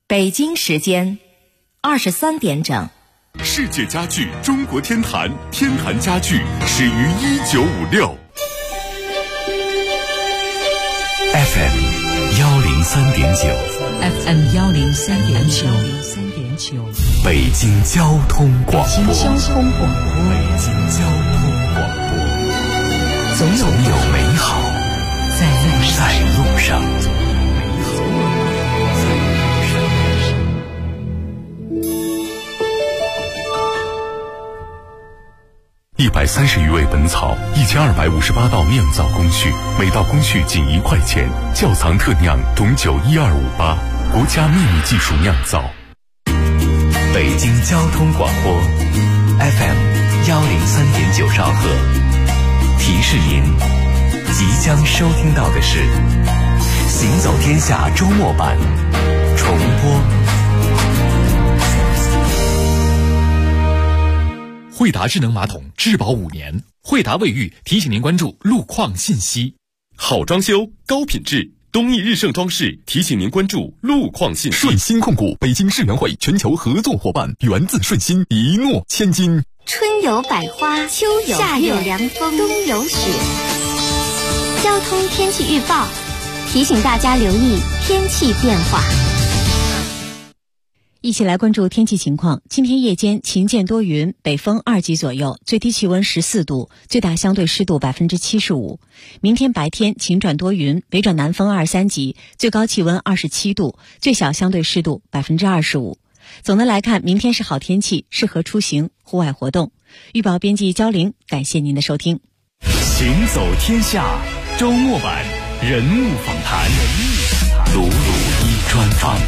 北京时间23点整。 世界家具中国天坛，天坛家具始于1956。FM 103.9，FM 103.9， 北京交通广播， 北京交通广播， 总有美好在路上。130余味本草，1258道酿造工序，每道工序仅1块钱。窖藏特酿董酒12588，国家秘密技术酿造。北京交通广播 FM 103.9兆赫，提示您即将收听到的是《行走天下》周末版重播。 惠达智能马桶质保5年，惠达卫浴提醒您关注路况信息。 好装修高品质，东益日盛装饰提醒您关注路况信息。 顺心控股北京世园会全球合作伙伴，源自顺心，一诺千金。 春有百花，秋有夏有凉风，冬有雪。交通天气预报提醒大家留意天气变化。 一起来关注天气情况。今天夜间晴间多云，北风2级左右，最低气温14度，最大相对湿度75%。明天白天晴转多云，北转南风2、3级，最高气温27度，最小相对湿度25%。总的来看，明天是好天气，适合出行户外活动。预报编辑焦玲，感谢您的收听。 行走天下周末版人物访谈，鲁鲁一专访。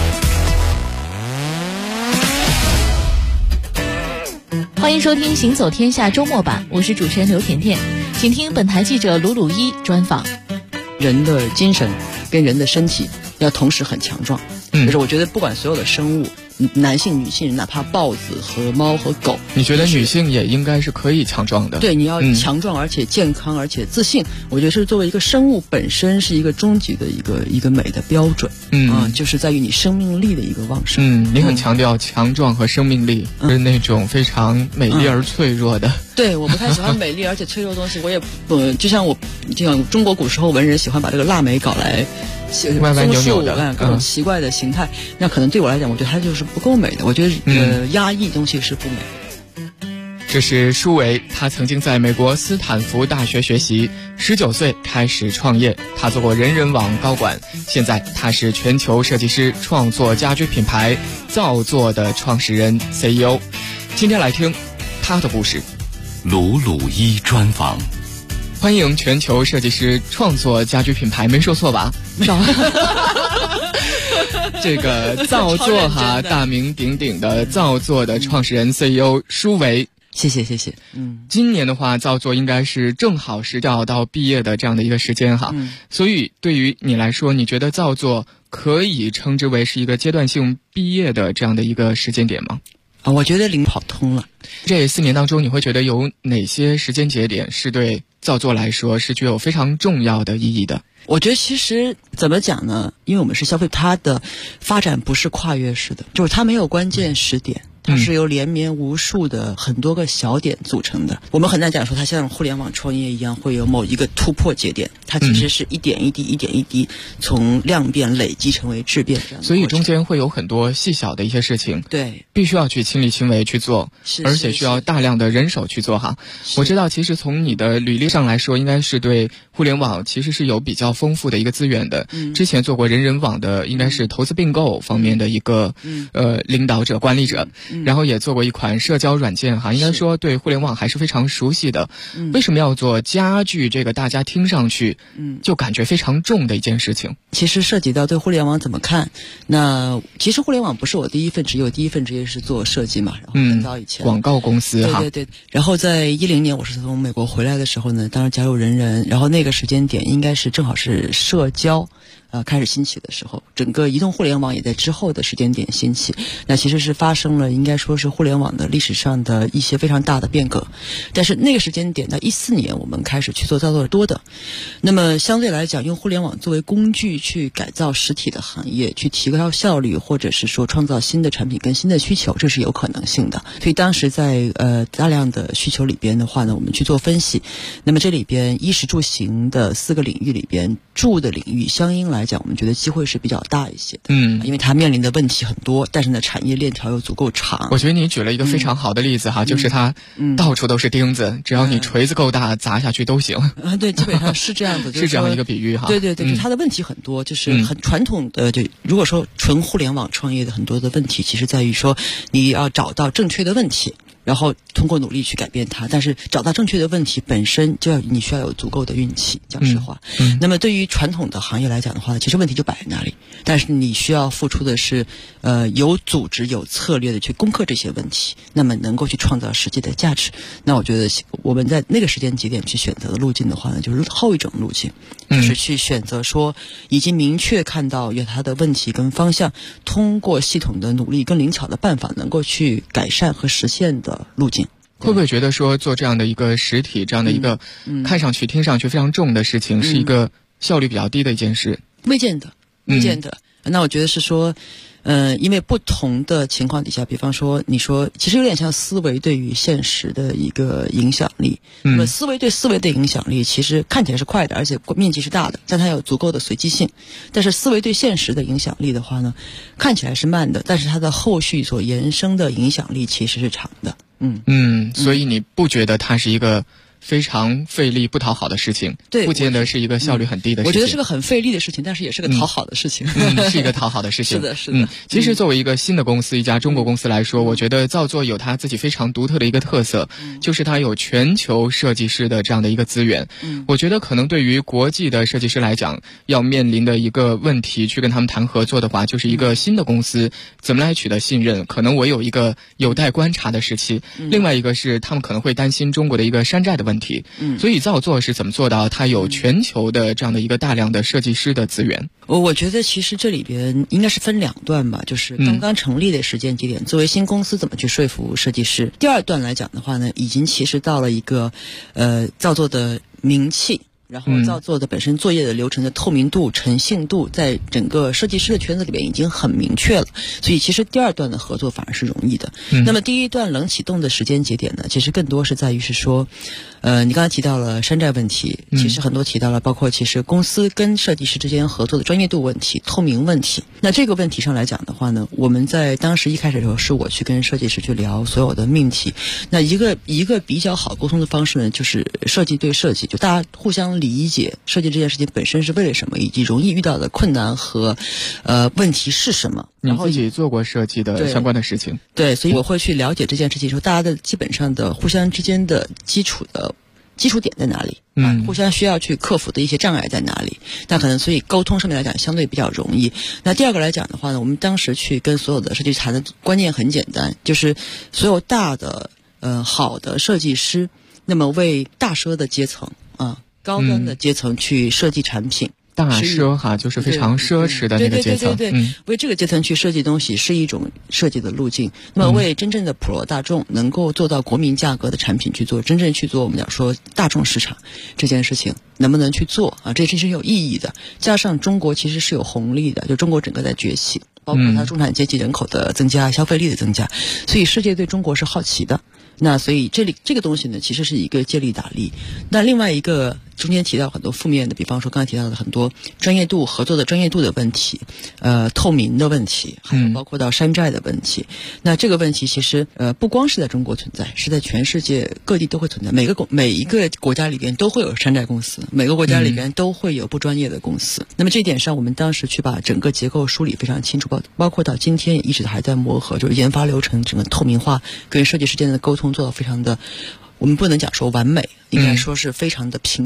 欢迎收听行走天下周末版，我是主持人刘甜甜，请听本台记者鲁鲁一专访。 人的精神跟人的身体要同时很强壮，就是我觉得不管所有的生物，男性女性，哪怕豹子和猫和狗， 你觉得女性也应该是可以强壮的？ 对，你要强壮而且健康而且自信，我觉得是作为一个生物本身是一个终极的一个美的标准。就是在于你生命力的一个旺盛。 你很强调强壮和生命力，是那种非常美丽而脆弱的。 对，我不太喜欢美丽而且脆弱的东西，我也就像中国古时候文人喜欢把这个腊梅搞来歪歪扭扭的各种奇怪的形态，那可能对我来讲，我觉得它就是不够美的。我觉得压抑东西是不美的。 这是舒维，他曾经在美国斯坦福大学学习，19岁开始创业。他做过人人网高管，现在他是全球设计师创作家居品牌造作的创始人 CEO。今天来听他的故事。 鲁鲁一专访。 欢迎全球设计师创作家居品牌，没说错吧？这个造作大名鼎鼎的造作的创始人 CEO 舒维。 谢谢。 今年的话，造作应该是正好是要到毕业的这样的一个时间哈。所以对于你来说，你觉得造作可以称之为是一个阶段性毕业的这样的一个时间点吗？ 我觉得跑通了。 这4年当中，你会觉得有哪些时间节点是对造作来说是具有非常重要的意义的？ 我觉得其实怎么讲呢？因为我们是消费，它的发展不是跨越式的，就是它没有关键时点。它是由连绵无数的很多个小点组成的。我们很难讲说它像互联网创业一样会有某一个突破节点，它其实是一点一滴从量变累积成为质变这样的。 所以中间会有很多细小的一些事情， 对， 必须要去亲力亲为去做，而且需要大量的人手去做哈。我知道其实从你的履历上来说，应该是对互联网其实是有比较丰富的一个资源的。之前做过人人网的，应该是投资并购方面的一个领导者管理者。然后也做过一款社交软件哈，应该说对互联网还是非常熟悉的。为什么要做家具这个大家听上去就感觉非常重的一件事情？ 其实涉及到对互联网怎么看。那其实互联网不是我第一份职业，我第一份职业是做设计嘛，然后很早以前广告公司哈。 对。然后在2010年我是从美国回来的时候呢，当时加入人人，然后那个时间点应该是正好是社交开始兴起的时候，整个移动互联网也在之后的时间点兴起，那其实是发生了应该说是互联网的历史上的一些非常大的变革。但是那个时间点到14年我们开始去做操作多的，那么相对来讲用互联网作为工具去改造实体的行业，去提高效率，或者是说创造新的产品跟新的需求，这是有可能性的。所以当时在大量的需求里边的话呢，我们去做分析，那么这里边衣食住行的4个领域里边，住的领域相应来讲我们觉得机会是比较大一些的，因为它面临的问题很多，但是呢产业链条又足够长。 我觉得你举了一个非常好的例子哈，就是它到处都是钉子，只要你锤子够大砸下去都行。 对，基本上是这样子。 是这样一个比喻哈。 对对对，它的问题很多，就是很传统的，就如果说纯互联网创业的很多的问题，其实在于说你要找到正确的问题，然后通过努力去改变它，但是找到正确的问题本身你需要有足够的运气，讲实话。那么对于传统的行业来讲的话，其实问题就摆在那里，但是你需要付出的是有组织有策略的去攻克这些问题，那么能够去创造实际的价值。那我觉得我们在那个时间节点去选择的路径的话呢，就是后一种路径，就是去选择说已经明确看到有它的问题跟方向，通过系统的努力跟灵巧的办法能够去改善和实现的路径。 会不会觉得说做这样的一个实体，这样的一个看上去听上去非常重的事情，是一个效率比较低的一件事？ 未见得。那我觉得是说因为不同的情况底下，比方说你说其实有点像思维对于现实的一个影响力。那么思维对思维的影响力其实看起来是快的，而且面积是大的，但它有足够的随机性。但是思维对现实的影响力的话呢，看起来是慢的，但是它的后续所延伸的影响力其实是长的。 所以你不觉得它是一个非常费力不讨好的事情？ 对， 不见得是一个效率很低的事情。 我觉得是个很费力的事情，但是也是个讨好的事情。 是一个讨好的事情。 是的。 其实作为一个新的公司，一家中国公司来说，我觉得造作有它自己非常独特的一个特色，就是它有全球设计师的这样的一个资源。我觉得可能对于国际的设计师来讲，要面临的一个问题，去跟他们谈合作的话，就是一个新的公司怎么来取得信任，可能我有一个有待观察的时期。另外一个是他们可能会担心中国的一个山寨的问题。所以造作是怎么做到它有全球的这样的一个大量的设计师的资源？ 我觉得其实这里边应该是分2段吧，就是刚刚成立的时间节点，作为新公司怎么去说服设计师。第2段来讲的话呢，已经其实到了一个造作的名气，然后造作的本身作业的流程的透明度、诚信度，在整个设计师的圈子里边已经很明确了，所以其实第2段的合作反而是容易的。那么第1段冷启动的时间节点呢，其实更多是在于是说你刚才提到了山寨问题，其实很多提到了包括其实公司跟设计师之间合作的专业度问题、透明问题。那这个问题上来讲的话呢，我们在当时一开始的时候是我去跟设计师去聊所有的命题。那一个比较好沟通的方式呢，就是设计对设计，就大家互相理解设计这件事情本身是为了什么，以及容易遇到的困难和问题是什么。 你自己做过设计的相关的事情。 对，所以我会去了解这件事情，说大家的基本上的互相之间的基础点在哪里，互相需要去克服的一些障碍在哪里。那可能所以沟通上面来讲相对比较容易。那第2个来讲的话呢，我们当时去跟所有的设计师谈的观念很简单，就是所有大的好的设计师，那么为大奢的阶层高端的阶层去设计产品。 大奢哈，就是非常奢侈的那个阶层。 对，为这个阶层去设计东西是一种设计的路径。那么为真正的普罗大众能够做到国民价格的产品去做，真正去做我们讲说大众市场这件事情能不能去做这是有意义的。加上中国其实是有红利的，就中国整个在崛起，包括它中产阶级人口的增加、消费力的增加，所以世界对中国是好奇的。那所以这个东西呢，其实是一个借力打力。那另外一个中间提到很多负面的，比方说刚才提到的很多专业度、合作的专业度的问题，透明的问题，还有包括到山寨的问题。那这个问题其实不光是在中国存在，是在全世界各地都会存在。每一个国家里边都会有山寨公司，每个国家里边都会有不专业的公司。那么这一点上，我们当时去把整个结构梳理非常清楚，包括到今天也一直还在磨合，就是研发流程整个透明化跟设计师间的沟通做到非常的，我们不能讲说完美，应该说是非常的平等。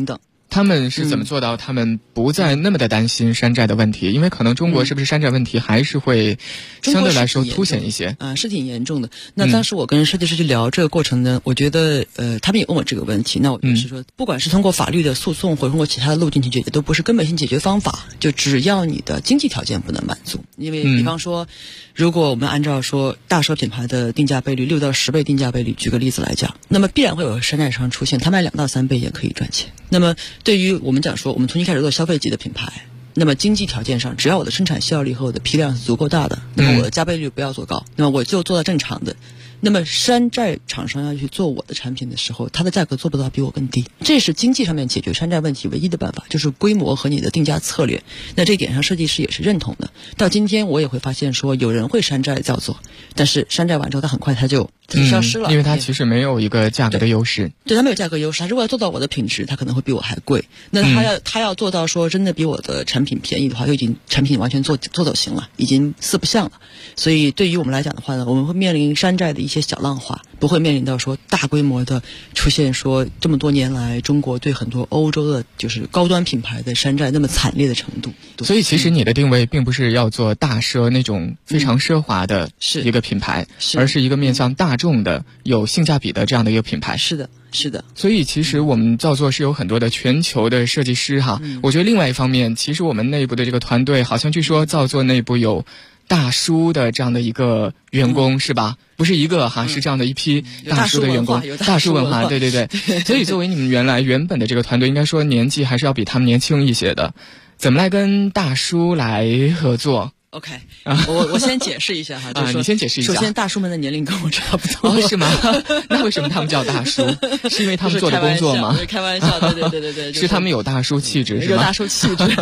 他们是怎么做到他们不再那么的担心山寨的问题？因为可能中国是不是山寨问题还是会相对来说凸显一些？ 是挺严重的。那当时我跟设计师去聊这个过程呢，我觉得他们也问我这个问题，那我就是说，不管是通过法律的诉讼或者通过其他的路径去解决，都不是根本性解决方法。就只要你的经济条件不能满足，因为比方说，如果我们按照说大奢品牌的定价倍率6到10倍定价倍率，举个例子来讲，那么必然会有山寨商出现，他卖2到3倍也可以赚钱。那么对于我们讲说，我们重新开始做消费级的品牌，那么经济条件上，只要我的生产效率和我的批量是足够大的，那么我的加倍率不要做高，那么我就做到正常的。那么山寨厂商要去做我的产品的时候，它的价格做不到比我更低，这是经济上面解决山寨问题唯一的办法，就是规模和你的定价策略。那这一点上设计师也是认同的。到今天我也会发现说，有人会山寨造作，但是山寨完之后，它很快它就消失了， 因为它其实没有一个价格的优势。 对，它没有价格优势，它如果要做到我的品质，它可能会比我还贵。那他要做到说真的比我的产品便宜的话，就已经产品完全做走形了，已经四不像了。所以对于我们来讲的话呢，我们会面临山寨的一些小浪花，不会面临到说大规模的出现说这么多年来中国对很多欧洲的就是高端品牌的山寨那么惨烈的程度。 所以其实你的定位并不是要做大奢那种非常奢华的一个品牌，而是一个面向大众的有性价比的这样的一个品牌。 是的。 所以其实我们造作是有很多的全球的设计师哈。我觉得另外一方面，其实我们内部的这个团队好像据说造作内部有大叔的这样的一个员工，是吧？不是一个哈，是这样的一批大叔的员工，大叔文化，对。所以作为你们原本的这个团队，应该说年纪还是要比他们年轻一些的。怎么来跟大叔来合作 ？OK， 我先解释一下哈，就是你先解释一下。 首先，大叔们的年龄跟我差不多， 是吗？那为什么他们叫大叔？是因为他们做的工作吗？ 开玩笑，对， 是他们有大叔气质，是吗？ 有大叔气质。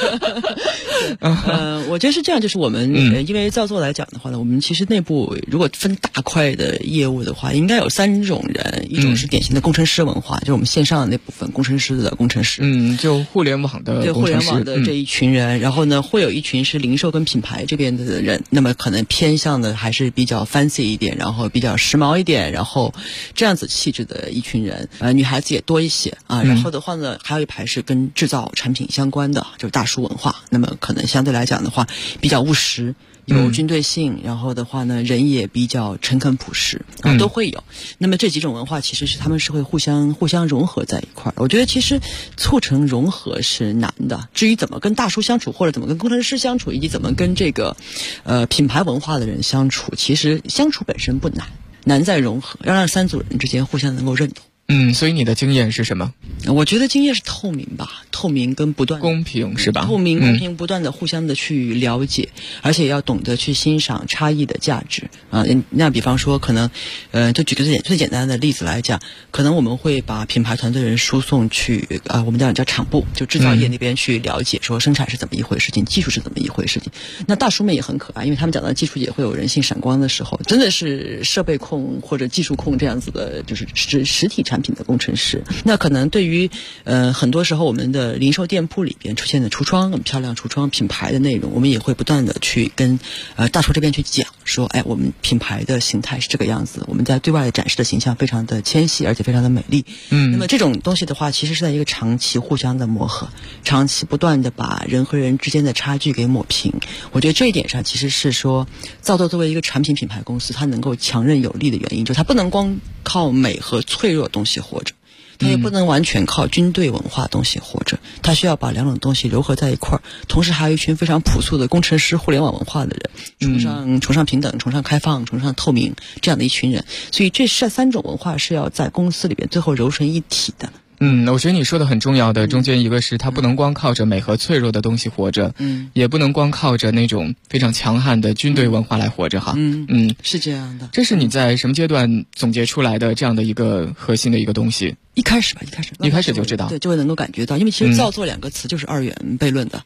我觉得是这样，就是我们因为造作来讲的话呢，我们其实内部如果分大块的业务的话，应该有3种人，一种是典型的工程师文化，就是我们线上的那部分工程师的工程师， 就互联网的对互联网的这一群人，然后呢，会有一群是零售跟品牌这边的人，那么可能偏向的还是比较 fancy 一点，然后比较时髦一点，然后这样子气质的一群人，女孩子也多一些啊。然后的话呢，还有一排是跟制造产品相关的，就是大叔文化，那么可能相对来讲的话比较务实，有军队性，然后的话呢，人也比较诚恳朴实啊，都会有。那么这几种文化其实是他们是会互相融合在一块儿。我觉得其实促成融合是难的，至于怎么跟大叔相处，或者怎么跟工程师相处，以及怎么跟这个品牌文化的人相处，其实相处本身不难，难在融合，要让3组人之间互相能够认同。 所以你的经验是什么？ 我觉得经验是透明吧，透明跟不断公平是吧？ 透明公平不断的互相的去了解，而且要懂得去欣赏差异的价值啊。那比方说可能就举个最简单的例子来讲，可能我们会把品牌团队人输送去我们叫厂部，就制造业那边去了解说生产是怎么一回事情，技术是怎么一回事情。那大叔们也很可爱，因为他们讲到技术也会有人性闪光的时候，真的是设备控或者技术控这样子的，就是实体产品的工程师。那可能对于很多时候我们的零售店铺里边出现的橱窗，很漂亮橱窗品牌的内容，我们也会不断的去跟大叔这边去讲说，我们品牌的形态是这个样子，我们在对外展示的形象非常的纤细，而且非常的美丽。那么这种东西的话，其实是在一个长期互相的磨合，长期不断的把人和人之间的差距给抹平。我觉得这一点上其实是说造作作为一个产品品牌公司，它能够强韧有力的原因，就是它不能光靠美和脆弱的东西活着，它也不能完全靠军队文化东西活着，它需要把2种东西糅合在一块儿。同时还有一群非常朴素的工程师互联网文化的人，崇尚平等，崇尚开放，崇尚透明，这样的一群人。所以这3种文化是要在公司里边最后揉成一体的。 我觉得你说的很重要的中间一个是它不能光靠着美和脆弱的东西活着，也不能光靠着那种非常强悍的军队文化来活着哈。 是这样的。 这是你在什么阶段总结出来的这样的一个核心的一个东西？ 一开始就知道， 对，就会能够感觉到，因为其实造作2个词就是2元悖论的。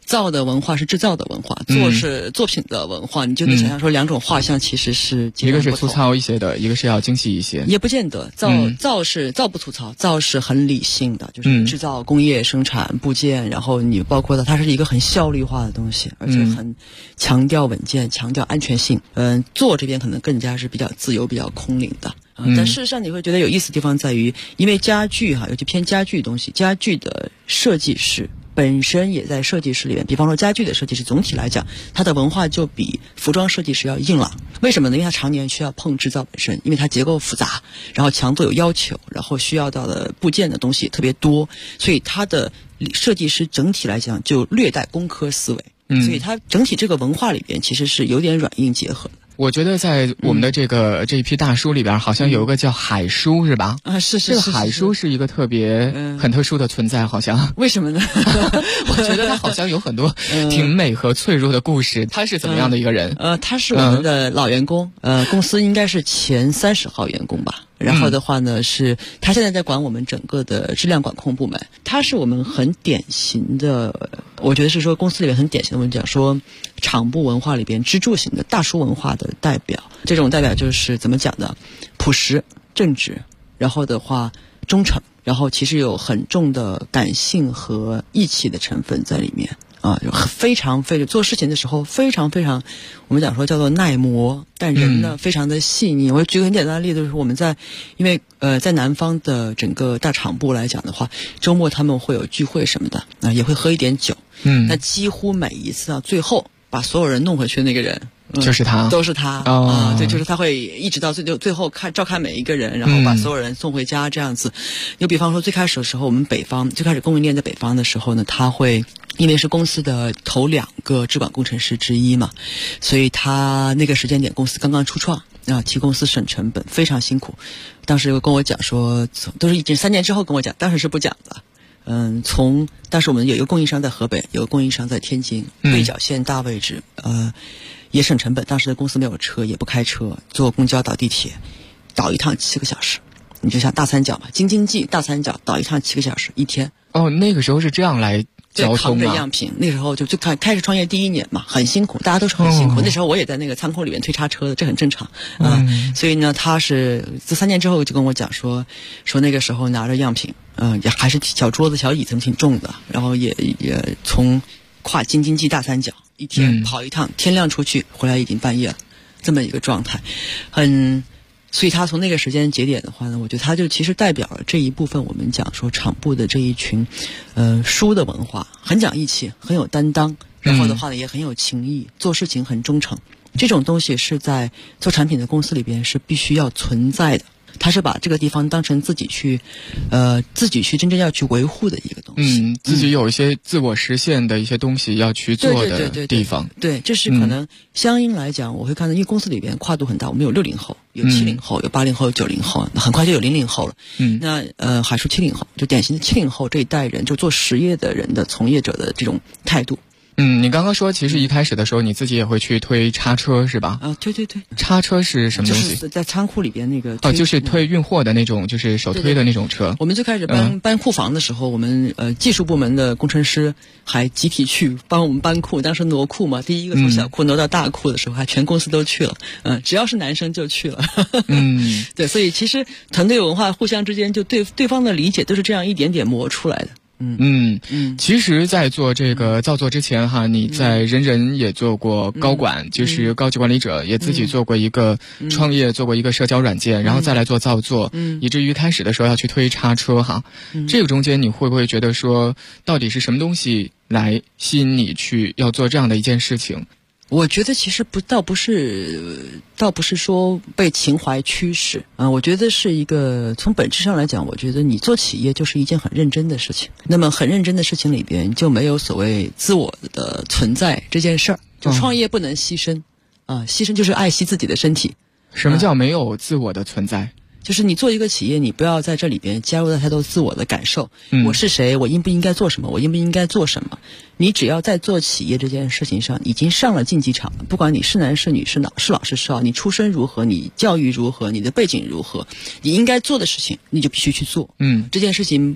造的文化是制造的文化，做是作品的文化，你就能想象说两种画像其实是一个是粗糙一些的，一个是要精细一些。 也不见得，造是造不粗糙，造是很理性的，就是制造工业生产部件，然后你包括它是一个很效率化的东西，而且很强调稳健，强调安全性。做这边可能更加是比较自由、比较空灵的。但事实上你会觉得有意思的地方在于，因为家具尤其偏家具的东西，家具的设计师本身也在设计师里面，比方说家具的设计师总体来讲，它的文化就比服装设计师要硬朗。为什么呢？因为它常年需要碰制造本身，因为它结构复杂，然后强度有要求，然后需要到的部件的东西也特别多，所以它的设计师整体来讲就略带工科思维，所以它整体这个文化里边其实是有点软硬结合的。 我觉得在我们的这一批大叔里边，好像有一个叫海叔，是吧？ 是这个海叔是一个特别很特殊的存在，好像。 为什么呢？ 我觉得他好像有很多挺美和脆弱的故事。他是怎么样的一个人？ 他是我们的老员工，公司应该是前30号员工吧。然后的话呢，是他现在在管我们整个的质量管控部门。他是我们很典型的，我觉得是说公司里面很典型的，我们讲说厂部文化里边支柱型的大叔文化的代表。这种代表就是怎么讲的，朴实正直，然后的话忠诚，然后其实有很重的感性和义气的成分在里面。非常做事情的时候非常，我们讲说叫做耐磨，但人呢非常的细腻。我举个很简单的例子，就是我们因为在南方的整个大厂部来讲的话，周末他们会有聚会什么的，也会喝一点酒。那几乎每一次到最后把所有人弄回去的那个人。 就是他， 都是他对，就是他会一直到最后照看每一个人，然后把所有人送回家这样子。有比方说最开始的时候，我们北方最开始供应链在北方的时候呢，他会因为是公司的头2个质管工程师之一嘛，所以他那个时间点公司刚刚初创替公司省成本，非常辛苦。当时跟我讲说，都是已经3年之后跟我讲，当时是不讲的。当时我们有一个供应商在河北，有个供应商在天津，对角线大位置，也省成本。当时的公司没有车，也不开车，坐公交倒地铁，倒一趟7个小时。你就像大三角嘛，京津冀大三角倒一趟7个小时一天。 那个时候是这样来交通扛着样品，那时候就开始创业第1年嘛，很辛苦，大家都是很辛苦。那时候我也在那个仓库里面推叉车的，这很正常所以呢，他是这3年之后就跟我讲说那个时候拿着样品，也还是小桌子小椅子挺重的，然后也从跨京津冀大三角一天跑一趟，天亮出去回来已经半夜了，这么一个状态，所以他从那个时间节点的话呢，我觉得他就其实代表了这一部分我们讲说厂部的这一群叔的文化，很讲义气，很有担当，然后的话呢也很有情义，做事情很忠诚。这种东西是在做产品的公司里边是必须要存在的。他是把这个地方当成自己去真正要去维护的一个东西。 自己有一些自我实现的一些东西要去做的地方。 对，这是可能相应来讲，我会看到，因为公司里边跨度很大，我们有60后，有70后，有80后，有90后，很快就有00后了。那还是70后，就典型的70后这一代人，就做实业的人的从业者的这种态度。 你刚刚说其实一开始的时候你自己也会去推叉车是吧？ 对。 叉车是什么东西？ 就是在仓库里边那个就是推运货的那种，就是手推的那种车。 我们最开始搬库房的时候，我们技术部门的工程师还集体去帮我们搬库，当时挪库嘛，第一个从小库挪到大库的时候，还全公司都去了。只要是男生就去了。对，所以其实团队文化互相之间就对方的理解都是这样一点点磨出来的。 其实在做这个造作之前哈，你在人也做过高管，就是高级管理者，也自己做过一个创业，做过一个社交软件，然后再来做造作，以至于开始的时候要去推叉车哈。这个中间你会不会觉得说，到底是什么东西来吸引你去要做这样的一件事情？ 我觉得其实倒不是说被情怀驱使我觉得是一个从本质上来讲，我觉得你做企业就是一件很认真的事情。那么很认真的事情里边就没有所谓自我的存在这件事儿，就创业不能牺牲牺牲就是爱惜自己的身体。 什么叫没有自我的存在？ 就是你做一个企业，你不要在这里边加入到太多自我的感受。我是谁？我应不应该做什么？我应不应该做什么？你只要在做企业这件事情上已经上了竞技场了，不管你是男是女，是老是少，你出身如何，你教育如何，你的背景如何，你应该做的事情你就必须去做。这件事情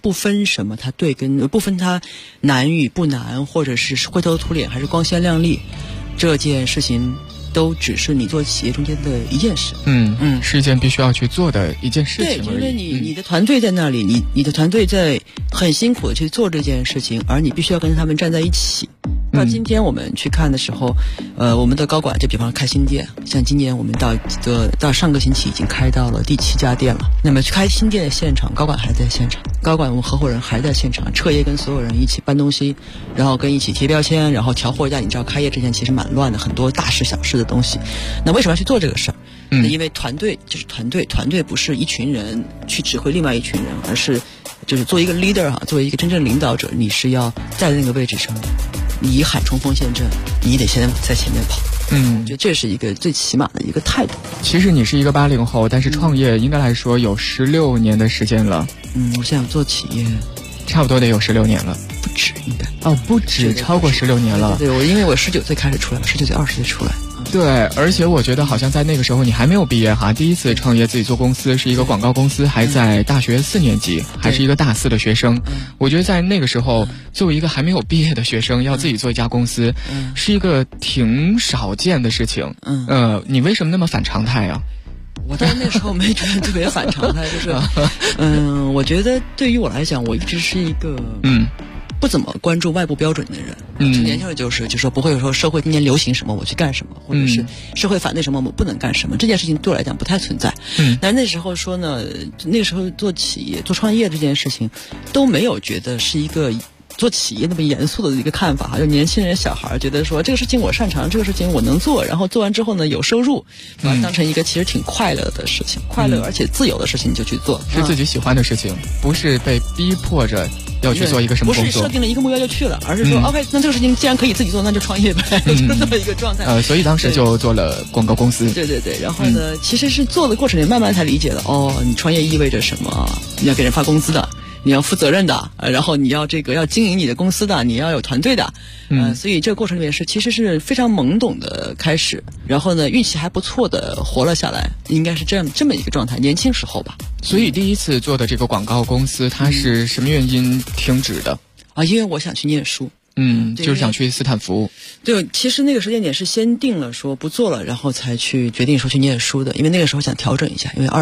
不分什么，它对跟不分它难与不难，或者是灰头土脸还是光鲜亮丽，这件事情都只是你做企业中间的一件事。 是一件必须要去做的一件事情而已。 对，因为你的团队在那里，你的团队在很辛苦的去做这件事情，而你必须要跟他们站在一起。到今天我们去看的时候，我们的高管就比方开新店，像今年我们到上个星期已经开到了第7家店了。那么开新店的现场，高管还在现场，高管我们合伙人还在现场，彻夜跟所有人一起搬东西，然后跟一起贴标签，然后调货架。你知道开业之前其实蛮乱的，很多大事小事的东西。那为什么要去做这个事儿？因为团队就是团队不是一群人去指挥另外一群人，而是就是做一个 leader 作为一个真正领导者，你是要在那个位置上，你喊冲锋陷阵，你得先在前面跑。我觉得这是一个最起码的一个态度。 其实你是一个80后，但是创业应该来说有16年的时间了。 我现在做企业， 差不多得有16年了， 不止应该。 不止，超过16年了。 对，因为我19岁开始出来了，19岁20岁出来。 对，而且我觉得好像在那个时候你还没有毕业哈，第一次创业自己做公司是一个广告公司，还在大学4年级，还是一个大4的学生。我觉得在那个时候，作为一个还没有毕业的学生，要自己做一家公司，是一个挺少见的事情。你为什么那么反常态啊？ 我在那时候没觉得特别反常态，就是我觉得对于我来讲，我一直是一个不怎么关注外部标准的人。年轻人就说不会说社会今年流行什么我去干什么，或者是社会反对什么我不能干什么，这件事情对我来讲不太存在。但是那时候说呢，那个时候做企业做创业这件事情都没有觉得是一个做企业那么严肃的一个看法，就年轻人小孩觉得说这个事情我擅长，这个事情我能做，然后做完之后呢有收入，把它当成一个其实挺快乐的事情，快乐而且自由的事情就去做， 是自己喜欢的事情，不是被逼迫着要去做一个什么工作， 不是设定了一个目标就去了，而是说OK，那这个事情既然可以自己做，那就创业呗，就是这么一个状态。 所以当时就做了广告公司。 对，然后呢，其实是做的过程里慢慢才理解了，你创业意味着什么？你要给人发工资的，你要负责任的，然后你要要经营你的公司的，你要有团队的，所以这个过程里面其实是非常懵懂的开始，然后呢运气还不错的活了下来，应该是这么一个状态，年轻时候吧。 所以第一次做的这个广告公司，它是什么原因停止的？ 因为我想去念书。 就是想去斯坦福。 对，其实那个时间点是先定了说不做了，然后才去决定说去念书的，因为那个时候想调整一下，因为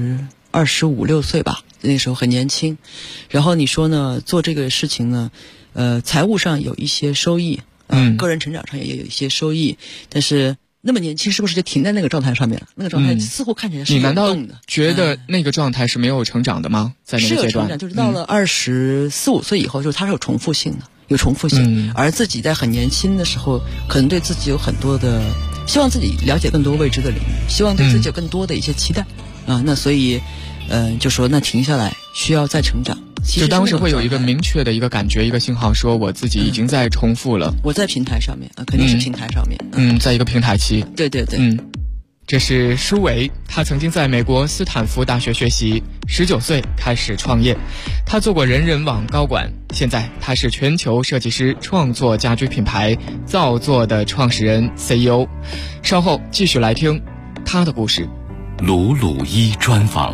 25、26岁吧，那个时候很年轻。然后你说呢，做这个事情呢，财务上有一些收益，个人成长上也有一些收益，但是那么年轻是不是就停在那个状态上面了？那个状态似乎看起来是有动的。 你难道觉得那个状态是没有成长的吗？在那个阶段是有成长，就是到了24、25岁以后，就是它是有重复性的。而自己在很年轻的时候，可能对自己有很多的希望，自己了解更多未知的领域，希望对自己有更多的一些期待那所以就说那停下来需要再成长。 就当时会有一个明确的一个感觉，一个信号，说我自己已经在重复了。 我在平台上面肯定是平台上面在一个平台期。 对这是舒维，他曾经在美国斯坦福大学学习，19岁开始创业。他做过人人网高管，现在他是全球设计师创作家居品牌造作的创始人 CEO。稍后继续来听他的故事。 鲁鲁一专访。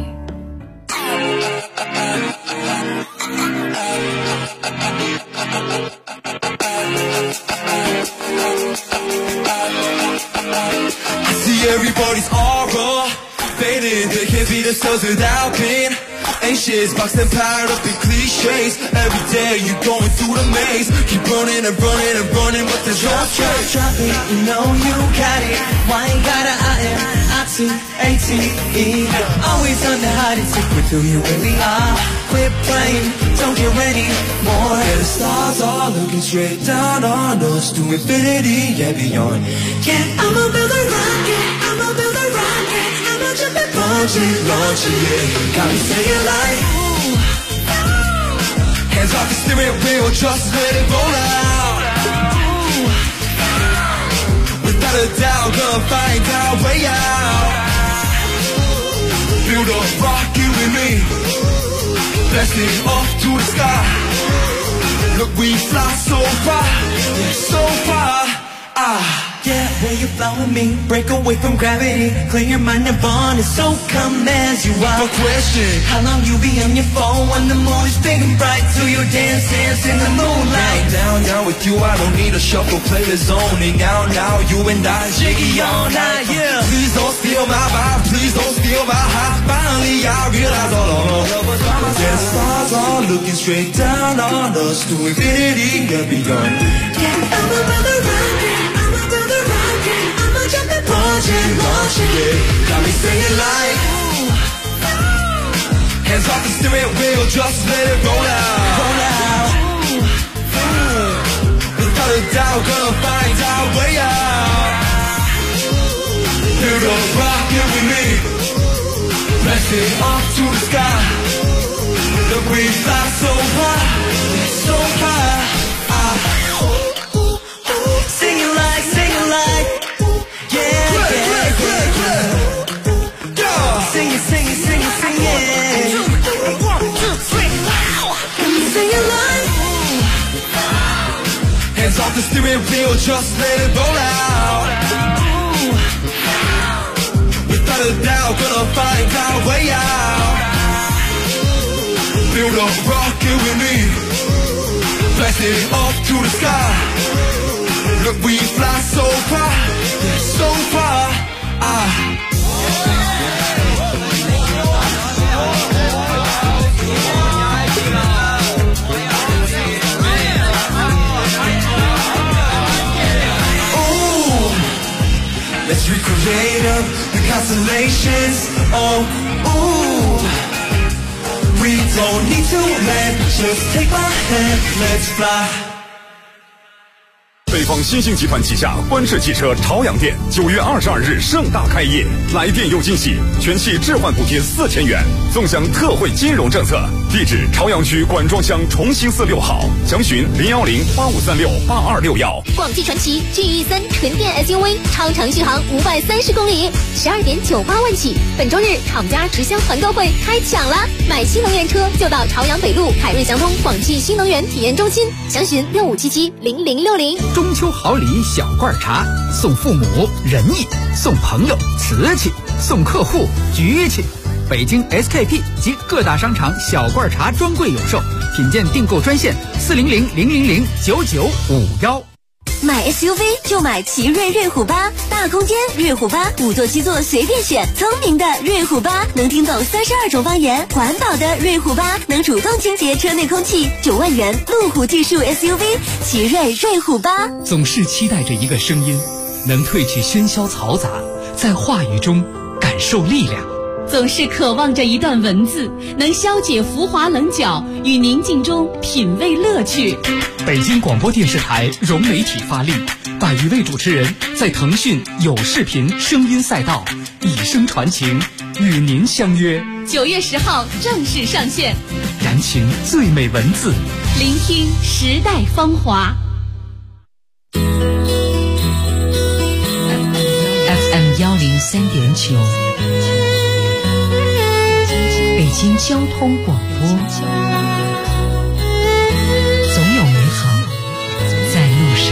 Everybody's aura faded, they can't be themselves without pain. Anxious, boxed and powdered up in cliches. Every day you're going through the maze. Keep running and running and running, but there's no change. Drop it, you know you got it. Why ain't got an I-M, I-T-A-T-E? Always on the hide and seek with who you really are. Quit playing, don't get ready more. Yeah, the stars are looking straight down on us to infinity and beyond. Yeah, I'ma build a rocket, I'ma build a rocket, I'ma jump and punch it, launch it, yeah. Got me saying like, ooh. Hands off the steering wheel, just let it roll out. Ooh. Without a doubt, gonna find our way out. Build a rocket with me, blasting off to the sky. Look, we fly so far, so far. Yeah, when you're flowing me, break away from gravity, clear your mind and bond, and so come as you are. No question, how long you be on your phone when the moon is big and bright, till you dance in the moonlight. Now with you I don't need a shuffle, play the zoning. Now you and I jiggy all night, yeah. Please don't steal my vibe, please don't steal my high. Finally I realize all along that the stars are looking straight down on us to infinity and beyond. Yeah, I'm about the rocket, I'ma jump and launch it. Yeah, got me singing like hands off the steering wheel, just let it roll out. Without a doubt, gonna find our way out. Here goes rockin' with me, blasting off to the sky. Look, we fly so high, so high. Singing like, yeah. Sing it. 1, 2, 3. Singing like hands off the steering wheel, just let it roll out. Without a doubt, gonna find our way out. Feel the rocket with me, blasting off to the sky. Look, we fly so far, so far. Let's recreate them, the constellations. Oh, ooh. We don't need to land, just take my hand, let's fly. 北方新兴集团旗下观世汽车朝阳店9月22日盛大开业，来电有惊喜，全系置换补贴4000元，纵享特惠金融政策。地址：朝阳区管庄乡重兴寺6号，详询01085368261。 广汽传祺 GE3 纯电 SUV 超长续航530公里，12.98万起。本周日厂家直销团购会开抢了，买新能源车就到朝阳北路凯瑞祥通广汽新能源体验中心，详询65770060。 中秋好礼小罐茶，送父母仁义，送朋友瓷器，送客户局气。北京 SKP 及各大商场小罐茶专柜有售，品鉴订购专线40000009951。 买 SUV 就买奇瑞瑞虎8，大空间瑞虎8，5座7座随便选，聪明的瑞虎8能听懂32种方言，环保的瑞虎8能主动清洁车内空气，9万元路虎技术 SUV 奇瑞瑞虎8。 总是期待着一个声音，能褪去喧嚣嘈杂，在话语中感受力量。 总是渴望着一段文字，能消解浮华棱角，与宁静中品味乐趣。 北京广播电视台融媒体发力，100余位主持人在腾讯有视频声音赛道以声传情，与您相约。 9月10号正式上线， 燃情最美文字， 聆听时代芳华。 FM 103.9。北京交通广播，总有美好在路上。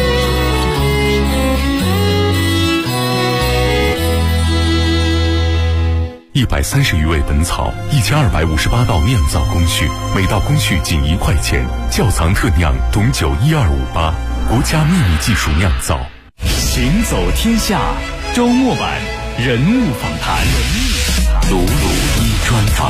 130余味本草，1258道酿造工序，每道工序仅1块钱。窖藏特酿董酒12588，国家秘密技术酿造。 行走天下周末版人物访谈。鲁鲁一专访。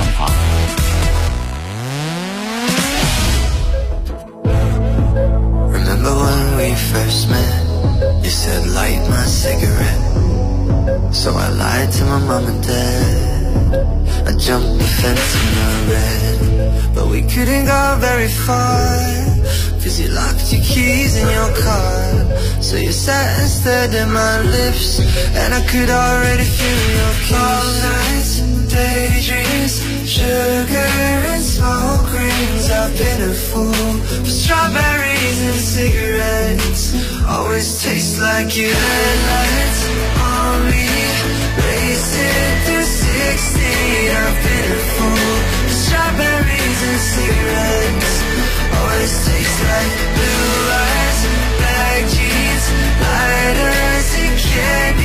Remember when we first met? You said light my cigarette. So I lied to my mom and dad. I jumped the fence and I ran, but we couldn't go very far, 'cause you locked your keys in your car. So you sat and stared at my lips, and I could already feel your kiss. All nights and daydreams, sugar and smoke rings. I've been a fool for strawberries and cigarettes. Always taste like you. Headlights on me, racing through 16. I've been a fool for strawberries and cigarettes. Always taste like blue eyes, black jeans, lighters and candy.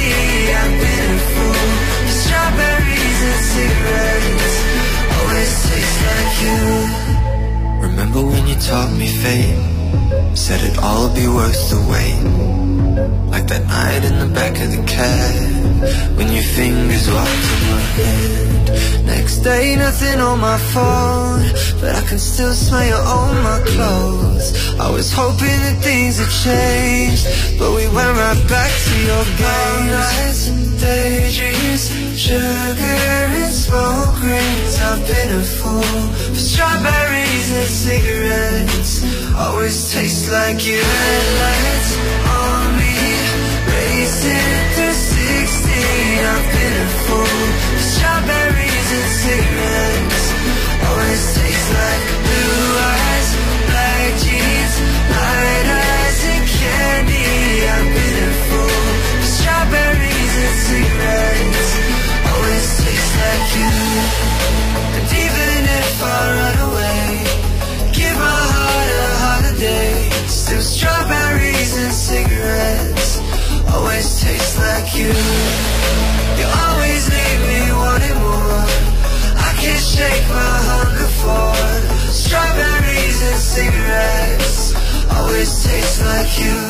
worth the wait. Like that night in the back of the cab, when your fingers walked on my hand. Next day, nothing on my phone, but I can still smell you on my clothes. I was hoping that things had changed, but we went right back to your games. Nights and daydreams, sugar and smoke rings. I've been a fool for strawberries and cigarettes. Always taste like you. Red lights on me, racing through 16. I've been a fool for strawberries and cigarettes. Always taste like blue eyes, black jeans, light eyes and candy. I've been a fool for strawberries and cigarettes. Always taste like you. And even if I run away, give my heart a holiday. Still strawberries and cigarettes. Always taste like you. You always leave me wanting more. I can't shake my hunger for strawberries and cigarettes. Always taste like you.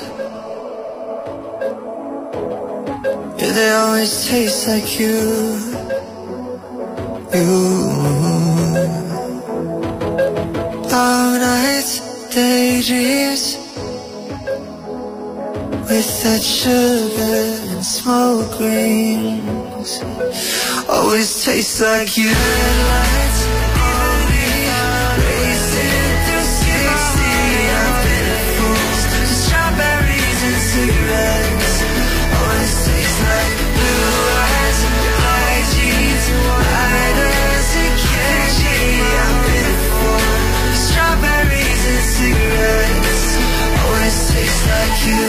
Yeah, they always taste like you. Long nights, daydreams, with that sugar and smoke rings. Always tastes like you. Red lights on me, racing through 60. I've been a fool for strawberries and cigarettes. Always tastes like blue eyes, black jeans, lighters and candy. I've been a fool for strawberries and cigarettes. Always tastes like you.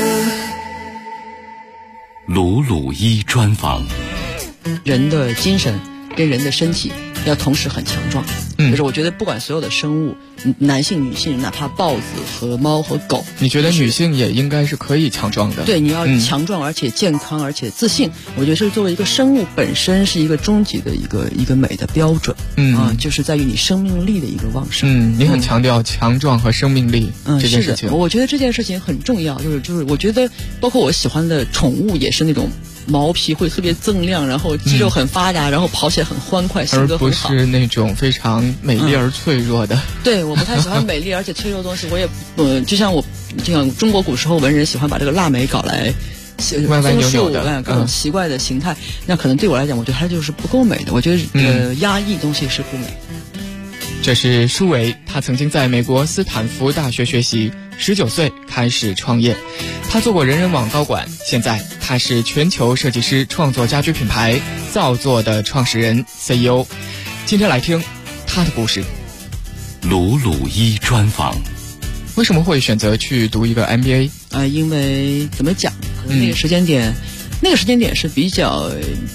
鲁鲁伊专访。 人的精神跟人的身体要同时很强壮。就是我觉得不管所有的生物，男性、女性，哪怕豹子和猫和狗， 你觉得女性也应该是可以强壮的？ 对，你要强壮而且健康而且自信。我觉得是作为一个生物本身是一个终极的一个美的标准。就是在于你生命力的一个旺盛。 你很强调强壮和生命力这件事情。 我觉得这件事情很重要，就是我觉得包括我喜欢的宠物也是那种毛皮会特别锃亮，然后肌肉很发达，然后跑起来很欢快，性格很好， 而不是那种非常美丽而脆弱的。 对，我不太喜欢美丽而且脆弱的东西。我也就像中国古时候文人喜欢把这个腊梅搞来歪歪扭扭的各种奇怪的形态，那可能对我来讲，我觉得它就是不够美的。我觉得压抑东西是不美。 这是舒维，他曾经在美国斯坦福大学学习，19岁开始创业。他做过人人网高管，现在他是全球设计师创作家居品牌造作的创始人 CEO。今天来听他的故事。 鲁鲁伊专访。 为什么会选择去读一个 MBA？ 因为怎么讲，那个时间点是比较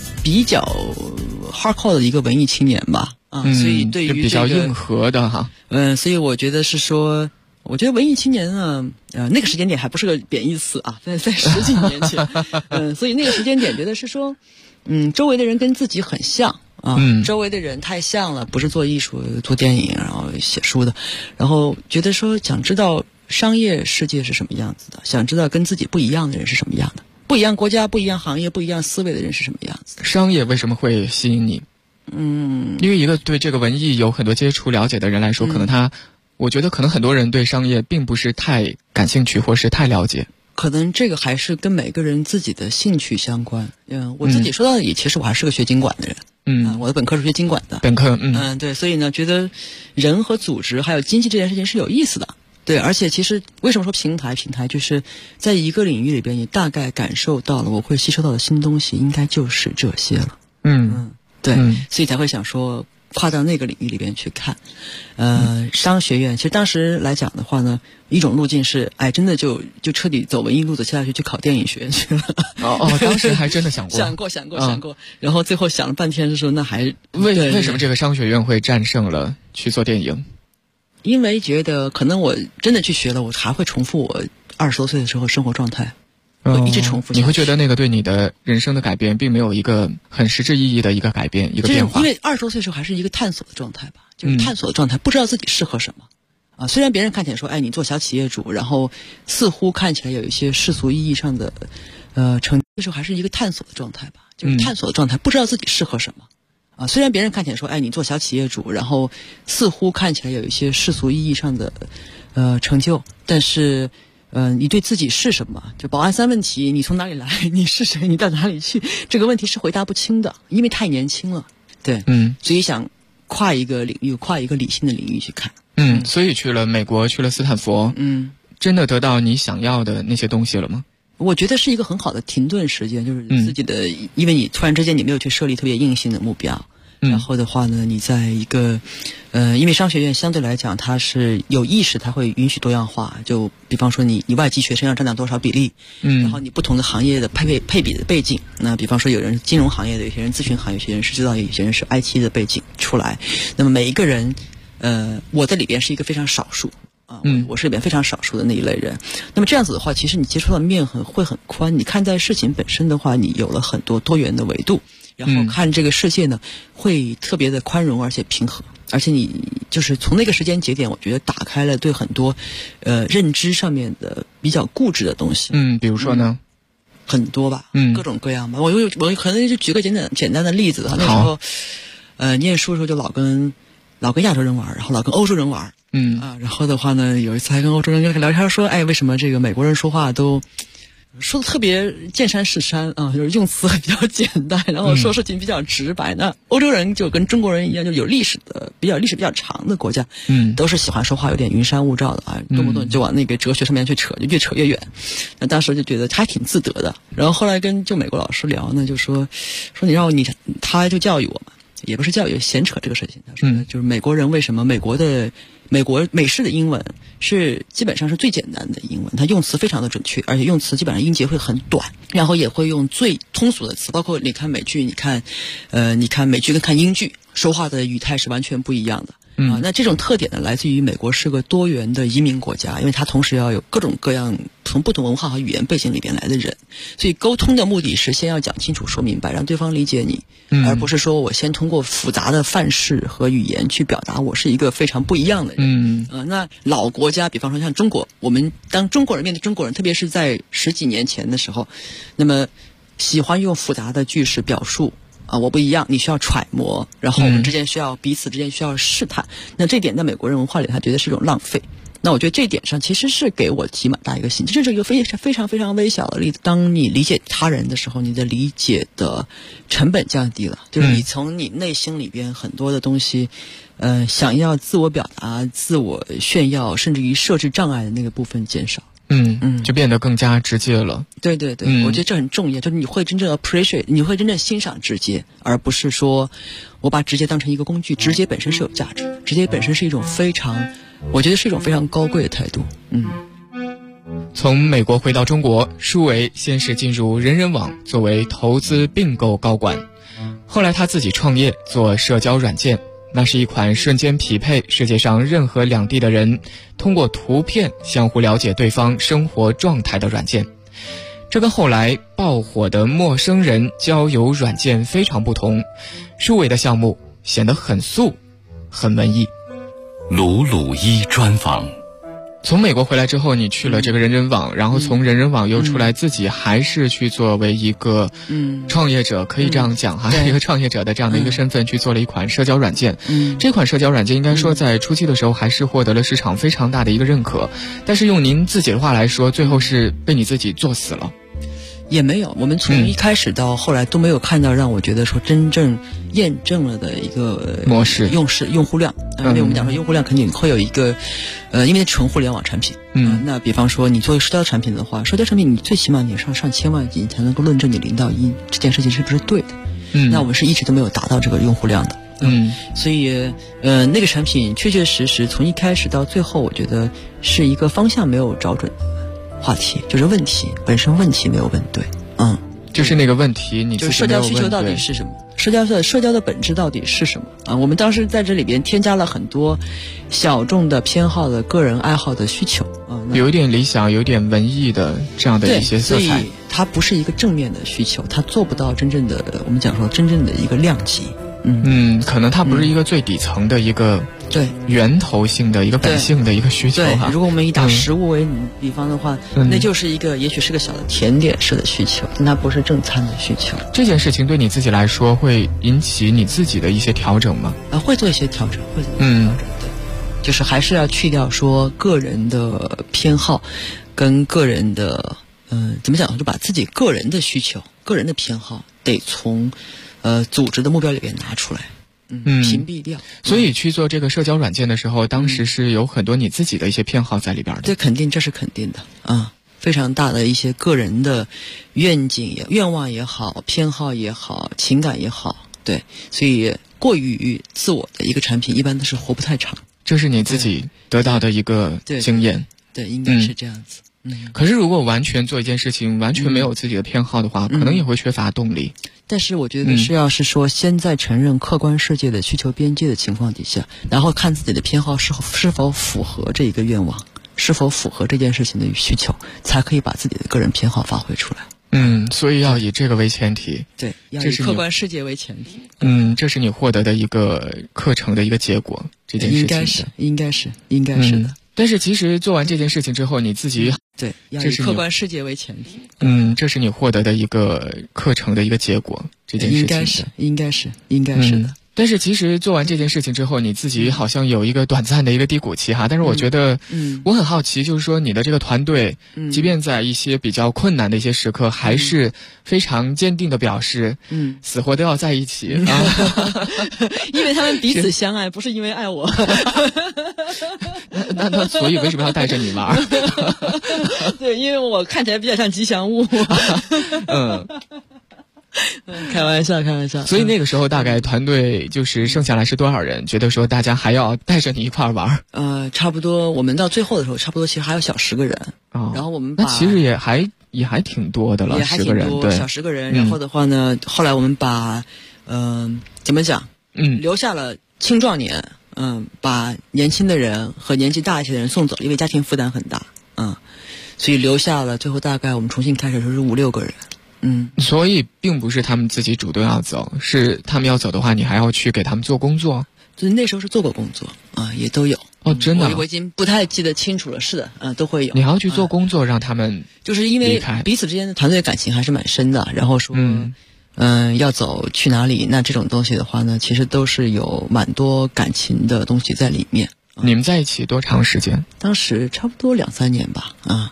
hardcore 的一个文艺青年吧。所以对于比较硬核的哈。 所以我觉得是说，我觉得文艺青年呢，那个时间点还不是个贬义词啊，在10几年前，所以那个时间点觉得是说，周围的人跟自己很像啊，周围的人太像了，不是做艺术、做电影，然后写书的，然后觉得说想知道商业世界是什么样子的，想知道跟自己不一样的人是什么样的，不一样国家、不一样行业、不一样思维的人是什么样子的。 商业为什么会吸引你？因为一个对这个文艺有很多接触了解的人来说，可能我觉得可能很多人对商业并不是太感兴趣，或是太了解。 可能这个还是跟每个人自己的兴趣相关。我自己说到底，其实我还是个学经管的人。我的本科是学经管的。 本科， 对，所以呢，觉得人和组织还有经济这件事情是有意思的。对，而且其实为什么说平台就是在一个领域里边，你大概感受到了，我会吸收到的新东西，应该就是这些了。对，所以才会想说跨到那个领域里边去看。商学院其实当时来讲的话呢，一种路径是，真的就彻底走文艺路走下去，去考电影学院去了。 当时还真的想过， 想过，然后最后想了半天是说，那还为什么这个商学院会战胜了去做电影？ 因为觉得可能我真的去学了，我还会重复我20多岁的时候生活状态。会一直重复。 你会觉得那个对你的人生的改变并没有一个很实质意义的一个改变，一个变化。 因为20多岁的时候还是一个探索的状态吧，就是探索的状态，不知道自己适合什么虽然别人看起来说，哎，你做小企业主，然后似乎看起来有一些世俗意义上的成，这时候还是一个探索的状态吧，就是探索的状态，不知道自己适合什么。虽然别人看起来说，哎，你做小企业主，然后似乎看起来有一些世俗意义上的成就，但是你对自己是什么？就保安3问题，你从哪里来？你是谁？你到哪里去？这个问题是回答不清的，因为太年轻了。对，所以想跨一个领域，跨一个理性的领域去看。 所以去了美国，去了斯坦福，真的得到你想要的那些东西了吗？ 我觉得是一个很好的停顿时间，就是自己的，因为你突然之间你没有去设立特别硬性的目标，然后的话呢，你在一个，因为商学院相对来讲它是有意识，它会允许多样化，就比方说你外籍学生要占到多少比例，然后你不同的行业的配比的背景，那比方说有人是金融行业的，有些人咨询行业，有些人是制造业，有些人是 IT 的背景出来，那么每一个人。我在里边是一个非常少数我是里边非常少数的那一类人。那么这样子的话，其实你接触到面会很宽，你看待事情本身的话，你有了很多多元的维度，然后看这个世界呢，会特别的宽容而且平和，而且你就是从那个时间节点，我觉得打开了对很多认知上面的比较固执的东西。 比如说呢？ 很多吧，各种各样吧。我可能就举个简单的例子那时候念书的时候就老跟亚洲人玩，然后老跟欧洲人玩，然后的话呢，有一次还跟欧洲人聊天说，哎，为什么这个美国人说话都说的特别见山是山就是用词比较简单，然后说事情比较直白。那欧洲人就跟中国人一样，就有历史比较长的国家，都是喜欢说话有点云山雾罩的动不动就往那个哲学上面去扯，就越扯越远。那当时就觉得他还挺自得的。然后后来跟美国老师聊呢，就说你让他就教育我嘛。也不是教育，闲扯这个事情。他说就是美国人为什么美式的英文是基本上是最简单的英文，它用词非常的准确，而且用词基本上音节会很短，然后也会用最通俗的词。包括你看美剧，你看美剧跟看英剧，说话的语态是完全不一样的。那这种特点呢，来自于美国是个多元的移民国家，因为它同时要有各种各样从不同文化和语言背景里边来的人，所以沟通的目的是先要讲清楚说明白，让对方理解你，而不是说我先通过复杂的范式和语言去表达我是一个非常不一样的人。那老国家，比方说像中国，我们当中国人面对中国人，特别是在10几年前的时候，那么喜欢用复杂的句式表述。我不一样，你需要揣摩，然后我们彼此之间需要试探。那这点在美国人文化里，他觉得是一种浪费。那我觉得这一点上其实是给我提蛮大一个醒，这是一个非常非常微小的例子。当你理解他人的时候，你的理解的成本降低了，就是你从你内心里边很多的东西，想要自我表达、自我炫耀，甚至于设置障碍的那个部分减少。 就变得更加直接了。 对，我觉得这很重要，就是你会真正 appreciate， 你会真正欣赏直接，而不是说我把直接当成一个工具。直接本身是有价值，直接本身是一种我觉得是一种非常高贵的态度。 从美国回到中国，舒维先是进入人人网作为投资并购高管，后来他自己创业做社交软件。那是一款瞬间匹配世界上任何两地的人通过图片相互了解对方生活状态的软件。这跟后来爆火的陌生人交友软件非常不同，舒维的项目显得很素很文艺。 鲁鲁一专访。 从美国回来之后，你去了这个人人网，然后从人人网又出来，自己还是去作为一个创业者，可以这样讲哈，一个创业者的这样的一个身份去做了一款社交软件。这款社交软件应该说在初期的时候还是获得了市场非常大的一个认可，但是用您自己的话来说，最后是被你自己做死了。 也没有，我们从一开始到后来都没有看到让我觉得说真正验证了的一个模式用户量。因为我们讲说用户量肯定会有一个因为纯互联网产品，那比方说你作为社交产品的话，社交产品你最起码你上千万级，你才能够论证你0到1这件事情是不是对的。那我们是一直都没有达到这个用户量的。所以那个产品确确实实从一开始到最后，我觉得是一个方向没有找准话题，就是问题本身没有问对。 就是那个问题你就是社交需求到底是什么，社交的本质到底是什么我们当时在这里边添加了很多小众的偏好的个人爱好的需求有一点理想，有点文艺的这样的一些色彩。 所以它不是一个正面的需求，它做不到真正的我们讲说真正的一个量级。 可能它不是一个最底层的一个对源头性的一个本性的一个需求哈。 如果我们以打食物为比方的话，那就是一个也许是个小的甜点式的需求，但它不是正餐的需求。 这件事情对你自己来说会引起你自己的一些调整吗？ 会做一些调整，会做一些调整。对，就是还是要去掉说个人的偏好跟个人的怎么讲，就把自己个人的需求、个人的偏好得从组织的目标里边拿出来。屏蔽掉。 所以去做这个社交软件的时候，当时是有很多你自己的一些偏好在里边的。 对，肯定，这是肯定的啊，非常大的一些个人的愿景、愿望也好，偏好也好，情感也好，对，所以过于自我的一个产品，一般都是活不太长。 这是你自己得到的一个经验。 对，应该是这样子。 可是如果完全做一件事情，完全没有自己的偏好的话，可能也会缺乏动力。 但是我觉得是要是说先在承认客观世界的需求边界的情况底下，然后看自己的偏好是否符合这一个愿望，是否符合这件事情的需求，才可以把自己的个人偏好发挥出来。 所以要以这个为前提。 对，要以客观世界为前提。 这是你获得的一个课程的一个结果。这件事情应该是的。 但是其实做完这件事情之后，你自己对，要以客观世界为前提。 这是你获得的一个课程的一个结果。这件事情应该是的。 但是其实做完这件事情之后，你自己好像有一个短暂的一个低谷期哈。但是我觉得，我很好奇，就是说你的这个团队，即便在一些比较困难的一些时刻，还是非常坚定的表示，死活都要在一起啊。 因为他们彼此相爱，不是因为爱我。 那所以为什么要带着你玩？ 对，因为我看起来比较像吉祥物。开玩笑。 所以那个时候大概团队就是剩下来是多少人？觉得说大家还要带着你一块玩？ 差不多，我们到最后的时候，差不多其实还有小10个人。然后我们那其实也还挺多的了，10个人，对， 小10个人。然后的话呢，后来我们把怎么讲？留下了青壮年，把年轻的人和年纪大一些的人送走，因为家庭负担很大，所以留下了最后大概我们重新开始的时候是5、6个人。 所以并不是他们自己主动要走，是他们要走的话，你还要去给他们做工作。 就是那时候是做过工作也都有。 真的？ 我已经不太记得清楚了。是的，都会有。 你还要去做工作，让他们就是因为彼此之间的团队感情还是蛮深的。然后说，要走去哪里？那这种东西的话呢，其实都是有蛮多感情的东西在里面。 你们在一起多长时间？ 当时差不多2、3年吧。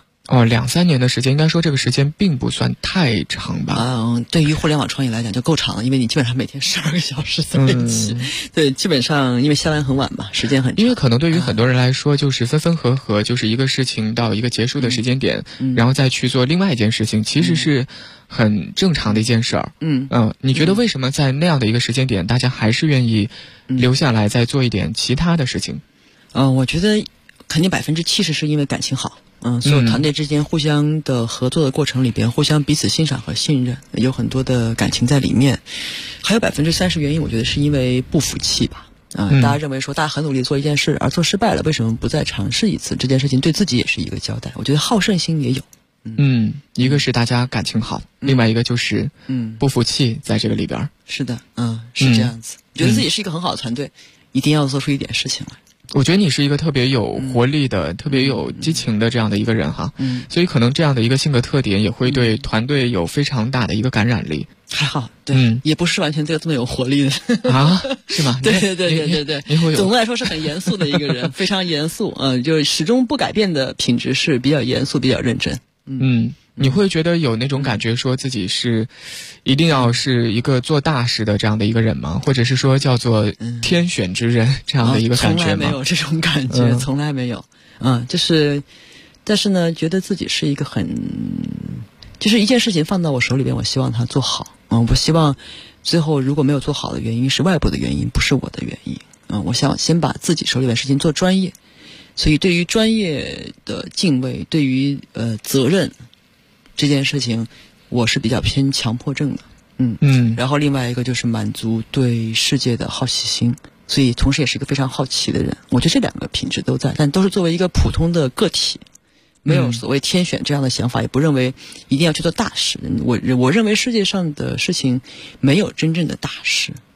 2、3年的时间，应该说这个时间并不算太长吧？ 对于互联网创业来讲就够长了，因为你基本上每天12个小时在一起。对，基本上因为下班很晚嘛，时间很长。 因为可能对于很多人来说，就是分分合合，就是一个事情到一个结束的时间点，然后再去做另外一件事情，其实是很正常的一件事儿。你觉得为什么在那样的一个时间点，大家还是愿意留下来再做一点其他的事情？ 我觉得肯定70%是因为感情好。所有团队之间互相的合作的过程里边，互相彼此欣赏和信任，有很多的感情在里面。还有30%原因，我觉得是因为不服气吧。大家认为说大家很努力做一件事，而做失败了，为什么不再尝试一次？这件事情对自己也是一个交代。我觉得好胜心也有。 一个是大家感情好，另外一个就是不服气在这个里边。 是的，是这样子。觉得自己是一个很好的团队，一定要做出一点事情来。 我觉得你是一个特别有活力的、特别有激情的这样的一个人哈，所以可能这样的一个性格特点也会对团队有非常大的一个感染力。 还好，对，也不是完全这么有活力的啊，是吗？ 对。总的来说是很严肃的一个人，非常严肃，就是始终不改变的品质是比较严肃、比较认真。 你会觉得有那种感觉，说自己是一定要是一个做大事的这样的一个人吗？或者是说叫做天选之人这样的一个感觉吗？ 从来没有这种感觉，从来没有。但是呢，觉得自己是一个就是一件事情放到我手里边，我希望它做好。我希望最后如果没有做好的原因是外部的原因，不是我的原因。我想先把自己手里边事情做专业。所以对于专业的敬畏，对于责任这件事情，我是比较偏强迫症的。然后另外一个就是满足对世界的好奇心，所以同时也是一个非常好奇的人。我觉得这2个品质都在，但都是作为一个普通的个体，没有所谓天选这样的想法，也不认为一定要去做大事。我认为世界上的事情没有真正的大事，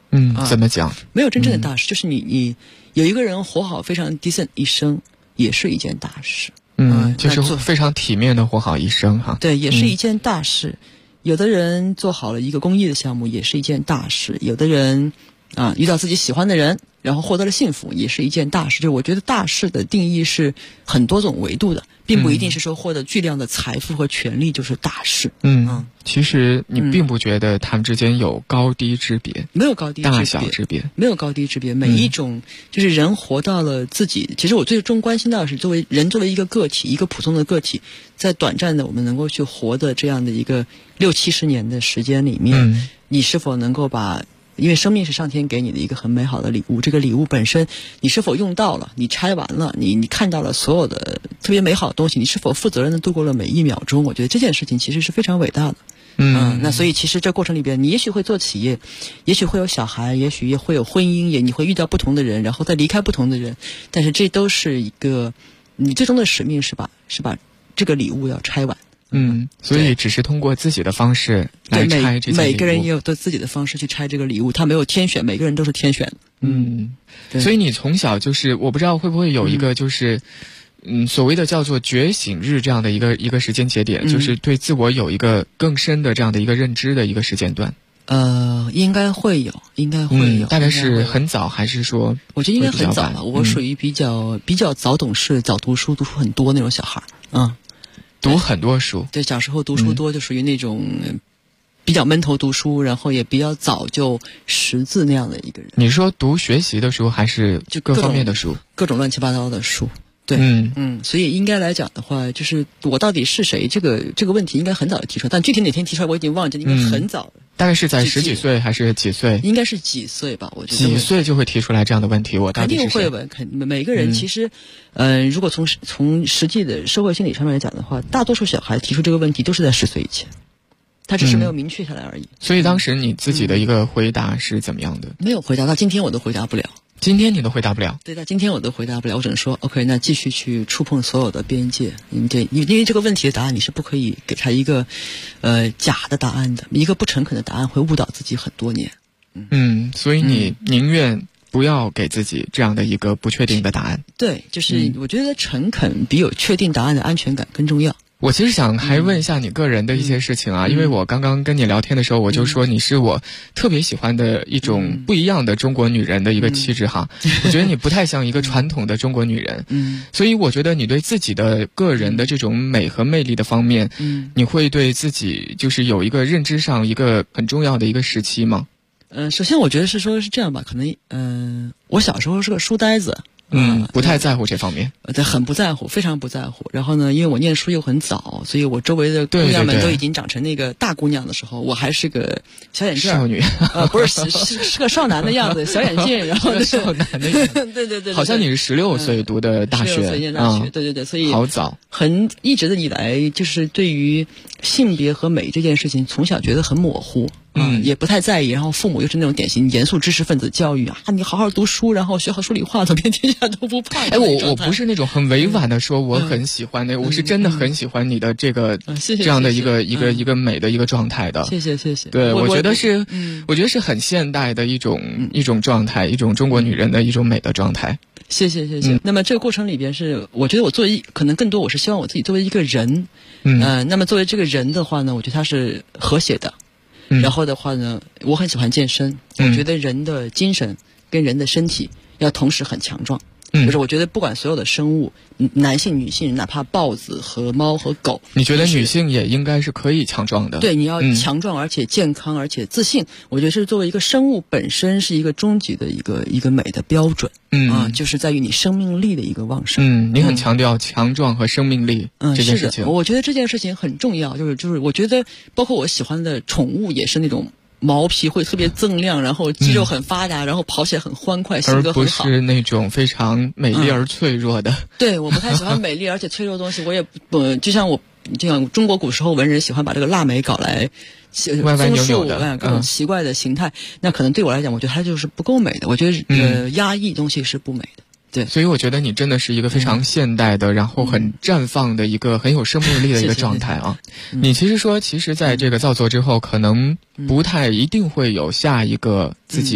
怎么讲？ 没有真正的大事，就是你有一个人活好非常 decent 一生，也是一件大事。 就是非常体面的活好一生哈。 对，也是一件大事。有的人做好了一个公益的项目，也是一件大事。有的人遇到自己喜欢的人，然后获得了幸福，也是一件大事。就我觉得大事的定义是很多种维度的，并不一定是说获得巨量的财富和权利就是大事。 其实你并不觉得他们之间有高低之别， 没有高低之别， 大小之别， 没有高低之别。每一种就是人活到了自己，其实我最终关心到的是作为一个个体，一个普通的个体，在短暂的我们能够去活的这样的一个60-70年的时间里面，你是否能够把，因为生命是上天给你的一个很美好的礼物，这个礼物本身你是否用到了，你拆完了，你看到了所有的特别美好的东西，你是否负责任的度过了每一秒钟，我觉得这件事情其实是非常伟大的。那所以其实这过程里边，你也许会做企业，也许会有小孩，也许也会有婚姻，你会遇到不同的人，然后再离开不同的人，但是这都是一个你最终的使命是把这个礼物要拆完。 所以只是通过自己的方式来拆这些礼物。 每个人也有自己的方式去拆这个礼物，他没有天选，每个人都是天选。 所以你从小就是我不知道会不会有一个就是所谓的叫做觉醒日这样的一个时间节点，就是对自我有一个更深的这样的一个认知的一个时间段。 应该会有。 大概是很早还是说？ 我觉得应该很早了。我属于比较早懂事、早读书很多那种小孩。 读很多书。对， 小时候读书多，就属于那种比较闷头读书，然后也比较早就识字那样的一个人。 你说读学习的书还是就各方面的书？ 各种乱七八糟的书。对，所以应该来讲的话，就是我到底是谁这个问题应该很早就提出来，但具体哪天提出来我已经忘记，应该很早。 大概是在10几岁还是几岁？ 应该是几岁吧，我觉得。 几岁就会提出来这样的问题？我到底是谁？ 肯定会吧，每个人其实，如果从实际的社会心理上面来讲的话，大多数小孩提出这个问题都是在10岁以前，他只是没有明确下来而已。 所以当时你自己的一个回答是怎么样的？ 没有回答，到今天我都回答不了。 今天你都回答不了？ 对，到今天我都回答不了，我只能说 OK， 那继续去触碰所有的边界。对，因为这个问题的答案你是不可以给他一个假的答案的，一个不诚恳的答案会误导自己很多年。 所以你宁愿不要给自己这样的一个不确定的答案。 对，就是我觉得诚恳比有确定答案的安全感更重要。 我其实想还问一下你个人的一些事情啊，因为我刚刚跟你聊天的时候，我就说你是我特别喜欢的一种不一样的中国女人的一个气质哈。我觉得你不太像一个传统的中国女人，所以我觉得你对自己的个人的这种美和魅力的方面，你会对自己就是有一个认知上一个很重要的一个时期吗？ 首先我觉得是这样吧，可能我小时候是个书呆子。 不太在乎这方面， 很不在乎，非常不在乎。然后呢，因为我念书又很早，所以我周围的姑娘们都已经长成那个大姑娘的时候，我还是个小眼镜少女， 不是是个少男的样子，小眼镜，然后少男的样子，对，好像你是16岁读的大学，16 岁念大学，对，所以好早， 一直以来就是对于性别和美这件事情，从小觉得很模糊。也不太在意，然后父母又是那种典型严肃知识分子教育啊，你好好读书，然后学好数理化，走遍天下都不怕。 我不是那种很委婉的说我很喜欢我是真的很喜欢你的这个这样的一个美的一个状态的。 谢谢。 对，我觉得是，我觉得是很现代的一种状态，一种中国女人的一种美的状态。 谢谢。那么这个过程里边是，我觉得我作为可能更多我是希望我自己作为一个人，那么作为这个人的话呢，我觉得他是和谐的。然后的话呢，我很喜欢健身，我觉得人的精神跟人的身体要同时很强壮。就是我觉得不管所有的生物，男性、女性，哪怕豹子和猫和狗， 你觉得女性也应该是可以强壮的？ 对，你要强壮，而且健康，而且自信。我觉得是作为一个生物本身是一个终极的一个美的标准。就是在于你生命力的一个旺盛。 你很强调强壮和生命力这件事情。 我觉得这件事情很重要，就是我觉得包括我喜欢的宠物也是那种毛皮会特别锃亮，然后肌肉很发达，然后跑起来很欢快，性格很好， 而不是那种非常美丽而脆弱的。 对，我不太喜欢美丽而且脆弱的东西，我也不就像中国古时候文人喜欢把这个腊梅搞来歪歪扭扭的各种奇怪的形态，那可能对我来讲，我觉得它就是不够美的。我觉得压抑东西是不美的。对， 所以我觉得你真的是一个非常现代的，然后很绽放的一个很有生命力的一个状态啊。你其实在这个造作之后，可能不太一定会有下一个自己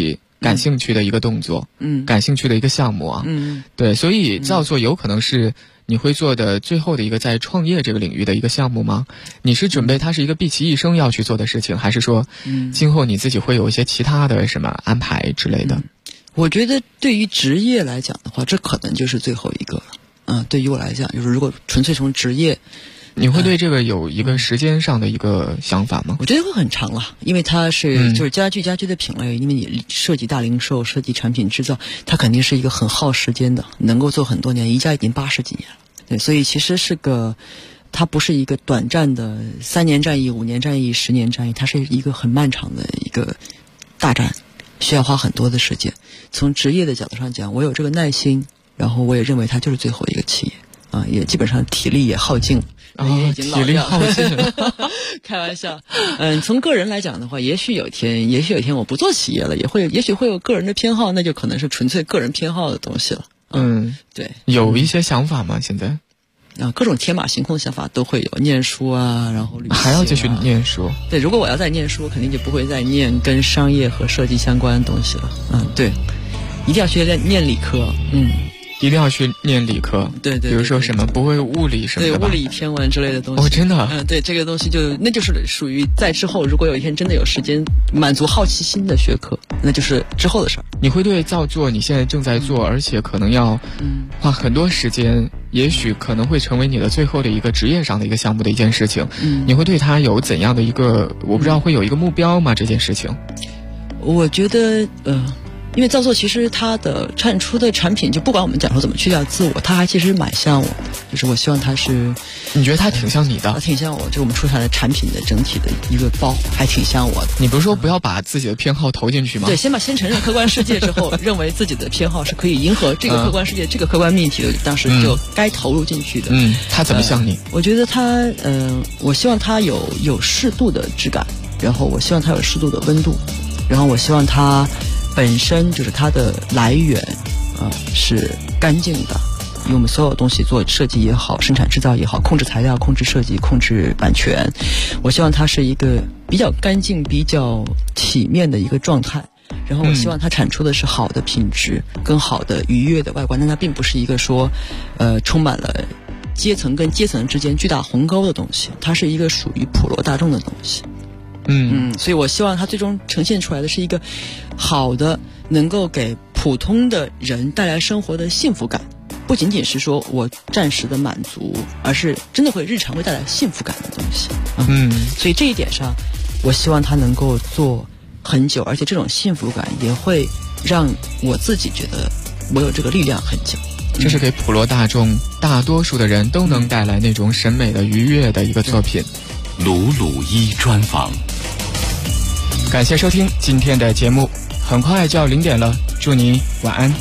感兴趣的一个动作，感兴趣的一个项目啊，对，所以造作有可能是你会做的最后的一个在创业这个领域的一个项目吗？你是准备它是一个毕其一生要去做的事情，还是说，今后你自己会有一些其他的什么安排之类的？ 我觉得对于职业来讲的话，这可能就是最后一个了。对于我来讲，就是如果纯粹从职业。 你会对这个有一个时间上的一个想法吗？ 我觉得会很长了，因为它是就是家居的品类，因为你涉及大零售、涉及产品制造，它肯定是一个很耗时间的，能够做很多年，宜家已经80几年了，对，所以其实它不是一个短暂的3年战役、5年战役、10年战役，它是一个很漫长的一个大战，需要花很多的时间。从职业的角度上讲，我有这个耐心，然后我也认为它就是最后一个企业啊，也基本上体力也耗尽了。也已经老掉了，体力耗尽了。开玩笑。从个人来讲的话，也许有一天我不做企业了，也许会有个人的偏好，那就可能是纯粹个人偏好的东西了。对。 有一些想法吗？现在？ 各种天马行空的想法都会有，念书啊，然后旅行啊， 还要继续念书。 对，如果我要再念书，肯定就不会再念跟商业和设计相关的东西了。对，一定要去念理科。 一定要去念理科， 对， 比如说什么不会物理什么的吧， 对，物理天文之类的东西。 真的。 对，这个东西那就是属于在之后，如果有一天真的有时间满足好奇心的学科，那就是之后的事儿。 你会对造作你现在正在做，而且可能要花很多时间，也许可能会成为你的最后的一个职业上的一个项目的一件事情，你会对它有怎样的一个，我不知道会有一个目标吗？这件事情， 我觉得因为造作其实它的产出的产品，就不管我们讲说怎么去掉自我，它还其实蛮像我的，就是我希望它是， 你觉得它挺像你的？ 挺像我，就我们出产的产品的整体的一个包，还挺像我的。 你不是说不要把自己的偏好投进去吗？ 对，先承认客观世界之后，认为自己的偏好是可以迎合这个客观世界、这个客观命题的，当时就该投入进去的。 它怎么像你？ 我觉得它，我希望它有适度的质感，然后我希望它有适度的温度，然后我希望它本身就是它的来源是干净的，因为我们所有东西做设计也好，生产制造也好，控制材料、控制设计、控制版权，我希望它是一个比较干净、比较体面的一个状态。然后我希望它产出的是好的品质跟好的愉悦的外观，但它并不是一个说充满了阶层跟阶层之间巨大鸿沟的东西，它是一个属于普罗大众的东西。所以我希望它最终呈现出来的是一个好的，能够给普通的人带来生活的幸福感，不仅仅是说我暂时的满足，而是真的会日常会带来幸福感的东西。所以这一点上，我希望它能够做很久，而且这种幸福感也会让我自己觉得我有这个力量很久。 这是给普罗大众大多数的人都能带来那种审美的愉悦的一个作品。 鲁鲁一专访。 感谢收听今天的节目，很快就要0点了，祝你晚安。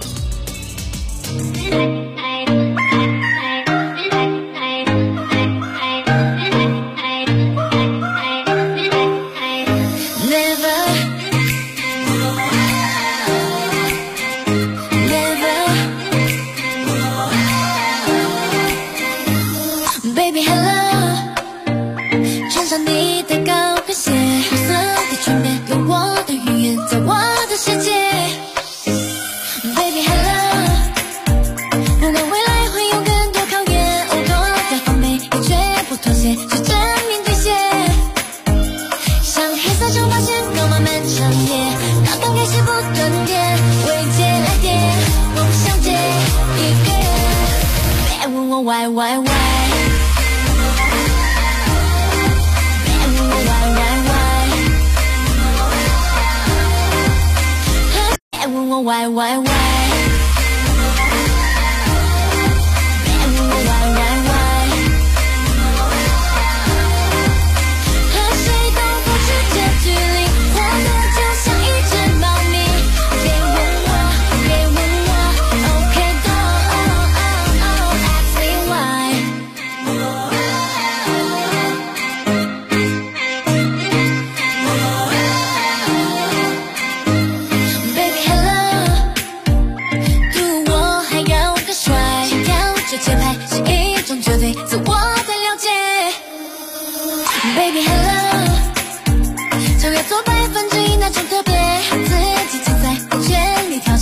Baby hello，超越做1%那种特别，自己存在。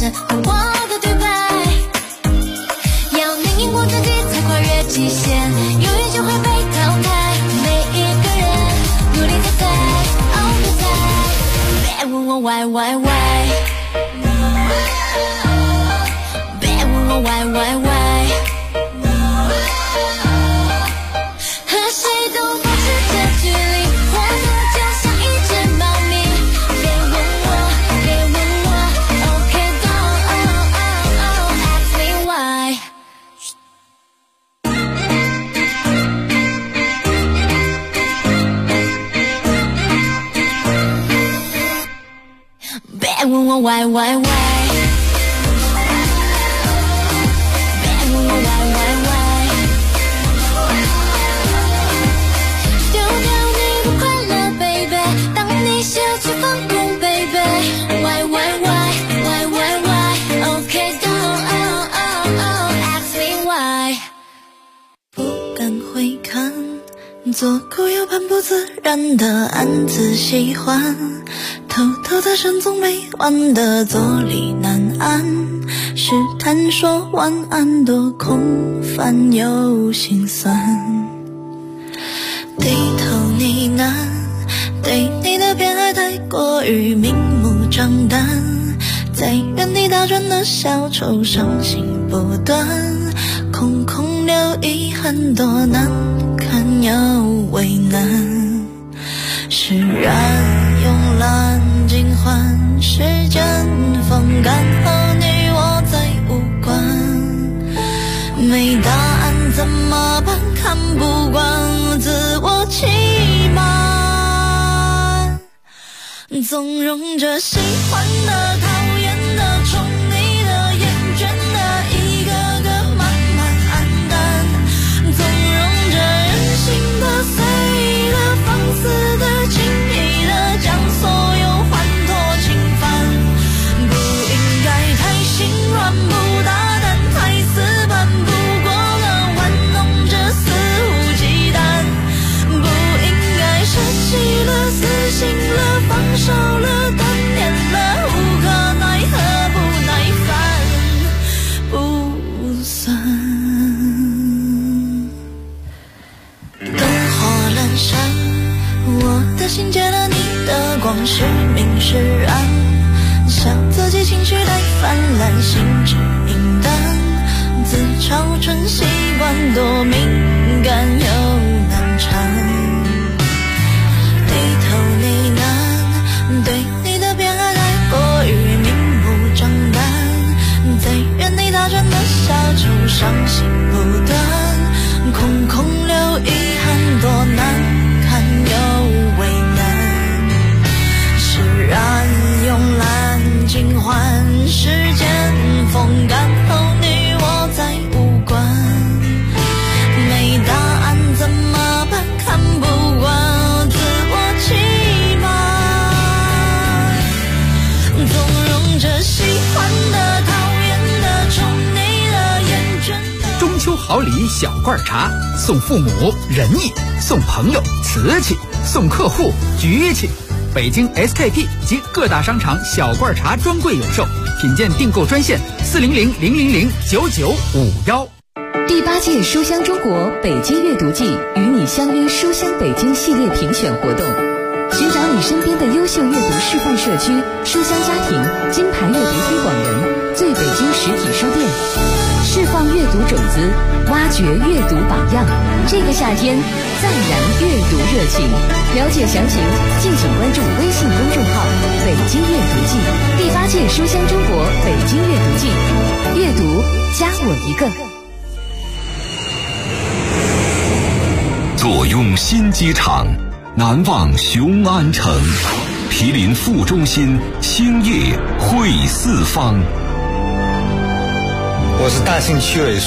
着对我的对白，要能赢过自己才跨越极限，犹豫就会被淘汰。每一个人努力才在，哦不在，别问我 why， 别问我 why。别问我 why， 别问我 why， 丢掉你不快乐 baby， 当你笑去放空 baby， why OK don't ask me why。 不敢回看，左顾右盼不自然的暗自喜欢，偷偷的神总没完的坐立难安，试探说晚安多空泛又心酸，低头呢喃，对你的偏爱太过于明目张胆，在原地打转的小丑伤心不断，空空留遗憾多难堪又为难，释然用蓝尽换时间风干后你我再无关，没答案怎么办，看不惯自我欺瞒，纵容着喜欢的讨厌的宠你的厌倦的一个个慢慢黯淡，纵容着任性的随的放肆的轻易的将所有欢脱侵犯，不应该太心软不大胆太死板，不过了玩弄着肆无忌惮，不应该舍弃了死心了放手了断念了无可奈何不耐烦不算，灯火阑珊，我的心借了你的光，是明是暗，笑自己情绪太泛滥，心知明淡，自嘲成习惯，多敏感又难缠，低头呢喃，对你的偏爱太过于明目张胆，在原地打转的小丑伤心不断，空空留遗憾多难堪又为难，释然用蓝尽换时间风干后你我再无关，没答案怎么办，看不惯自我欺瞒，纵容着喜欢的讨厌的宠你的厌倦的。 中秋好礼小罐茶，送父母仁义，送朋友瓷器，送客户局气。北京 SKP 及各大商场小罐茶专柜有售，品鉴订购专线400-000-9951。 第8届书香中国北京阅读季与你相约书香北京系列评选活动，寻找你身边的优秀阅读示范社区、书香家庭、金牌阅读推广人、最北京实体书店，释放阅读种子，挖掘阅读榜样。这个夏天再燃阅读热情，了解详情敬请关注微信公众号北京阅读季。第8届书香中国北京阅读季，阅读加我一个。 坐拥新机场，难忘雄安城，毗邻副中心，星夜汇四方。 我是大庆区委